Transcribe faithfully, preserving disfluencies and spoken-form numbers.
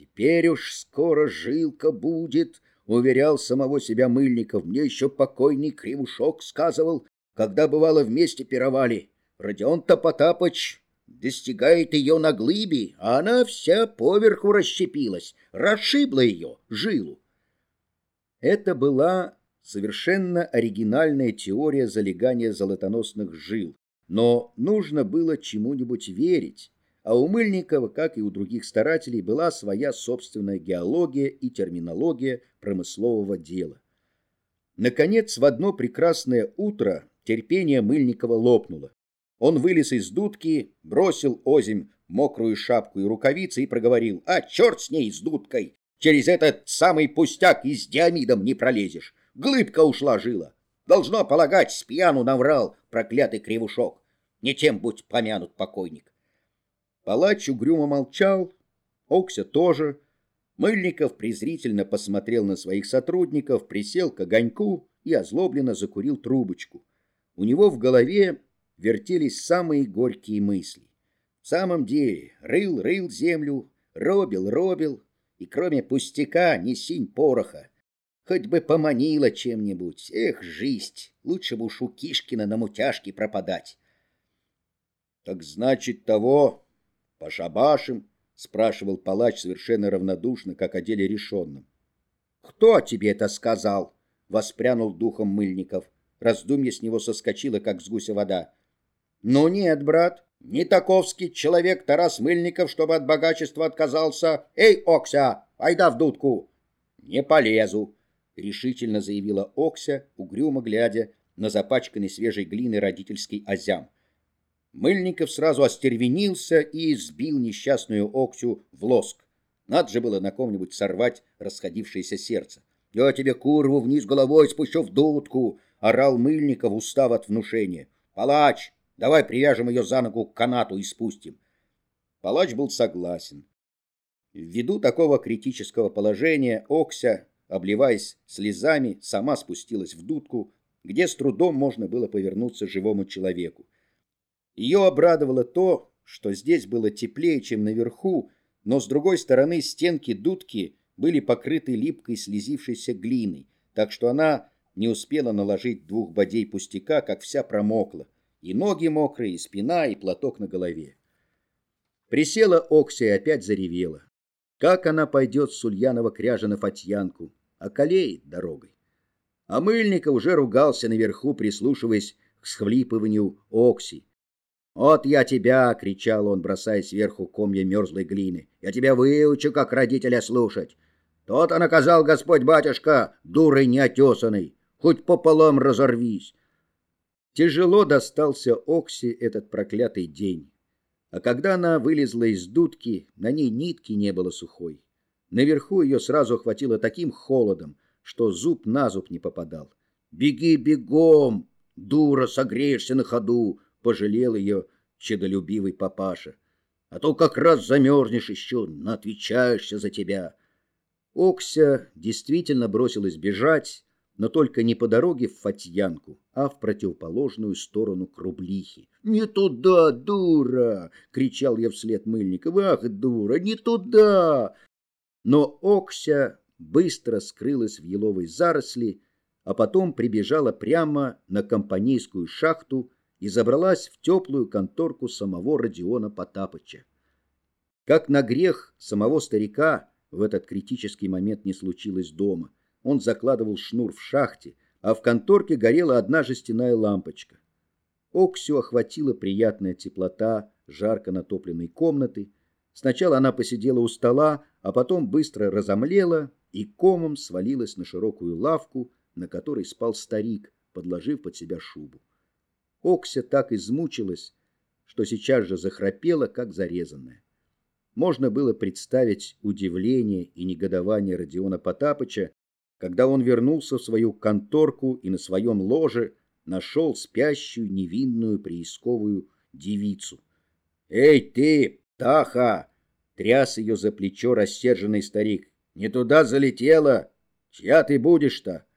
Теперь уж скоро жилка будет, уверял самого себя Мыльников. Мне еще покойный Кривушок сказывал, когда бывало вместе пировали. Родион-то Потапыч достигает ее на глыбе, а она вся поверху расщепилась, расшибла ее, жилу. Это была совершенно оригинальная теория залегания золотоносных жил, но нужно было чему-нибудь верить, а у Мыльникова, как и у других старателей, была своя собственная геология и терминология промыслового дела. Наконец, в одно прекрасное утро терпение Мыльникова лопнуло. Он вылез из дудки, бросил озимь мокрую шапку и рукавицы и проговорил: «А черт с ней, с дудкой! Через этот самый пустяк и с диамидом не пролезешь. Глыбка ушла жила. Должно полагать, с пьяну наврал проклятый Кривушок. Не тем будь помянут покойник». Палач угрюмо молчал, Окся тоже. Мыльников презрительно посмотрел на своих сотрудников, присел к огоньку и озлобленно закурил трубочку. У него в голове вертелись самые горькие мысли. В самом деле, рыл-рыл землю, робил-робил, и кроме пустяка ни синь пороха. Хоть бы поманило чем-нибудь. Эх, жизнь, лучше бы уж у Кишкина на мутяжке пропадать. — Так значит, того пошабашим? — спрашивал палач совершенно равнодушно, как о деле решенном. — Кто тебе это сказал? — воспрянул духом Мыльников. Раздумье с него соскочило, как с гуся вода. — Ну нет, брат, не таковский человек Тарас Мыльников, чтобы от богачества отказался. Эй, Окся, айда в дудку! — Не полезу, — решительно заявила Окся, угрюмо глядя на запачканный свежей глиной родительский азям. Мыльников сразу остервенился и сбил несчастную Оксю в лоск. Надо же было на ком-нибудь сорвать расходившееся сердце. — Я тебе курву вниз головой спущу в дудку! — орал Мыльников, устав от внушения. — Палач, давай привяжем ее за ногу к канату и спустим. Палач был согласен. Ввиду такого критического положения Окся, обливаясь слезами, сама спустилась в дудку, где с трудом можно было повернуться живому человеку. Ее обрадовало то, что здесь было теплее, чем наверху, но с другой стороны стенки дудки были покрыты липкой слезившейся глиной, так что она не успела наложить двух бодей пустяка, как вся промокла, и ноги мокрые, и спина, и платок на голове. Присела Окся и опять заревела. Как она пойдет с Ульянова-Кряжа на Фатьянку? Околеет дорогой. А Мыльников уже ругался наверху, прислушиваясь к схлипыванию Окси. «Вот я тебя!» — кричал он, бросая сверху комья мерзлой глины. «Я тебя выучу, как родителя слушать! То-то наказал Господь-батюшка, дурой неотесанной! Хоть пополам разорвись!» Тяжело достался Окси этот проклятый день. А когда она вылезла из дудки, на ней нитки не было сухой. Наверху ее сразу охватило таким холодом, что зуб на зуб не попадал. «Беги бегом, дура, согреешься на ходу!» — пожалел ее чадолюбивый папаша. «А то как раз замерзнешь еще, наотвечаешься за тебя». Окся действительно бросилась бежать, но только не по дороге в Фатьянку, а в противоположную сторону к Рублихе. «Не туда, дура!» — кричал я вслед Мыльникову. «Ах, дура, не туда!» Но Окся быстро скрылась в еловой заросли, а потом прибежала прямо на компанейскую шахту и забралась в теплую конторку самого Родиона Потапыча. Как на грех самого старика в этот критический момент не случилось дома. Он закладывал шнур в шахте, а в конторке горела одна жестяная лампочка. Оксю охватила приятная теплота жарко натопленной комнаты. Сначала она посидела у стола, а потом быстро разомлела и комом свалилась на широкую лавку, на которой спал старик, подложив под себя шубу. Окся так измучилась, что сейчас же захрапела, как зарезанная. Можно было представить удивление и негодование Родиона Потапыча, когда он вернулся в свою конторку и на своем ложе нашел спящую невинную приисковую девицу. «Эй ты, Таха!» — тряс ее за плечо рассерженный старик. «Не туда залетела! Чья ты будешь-то?»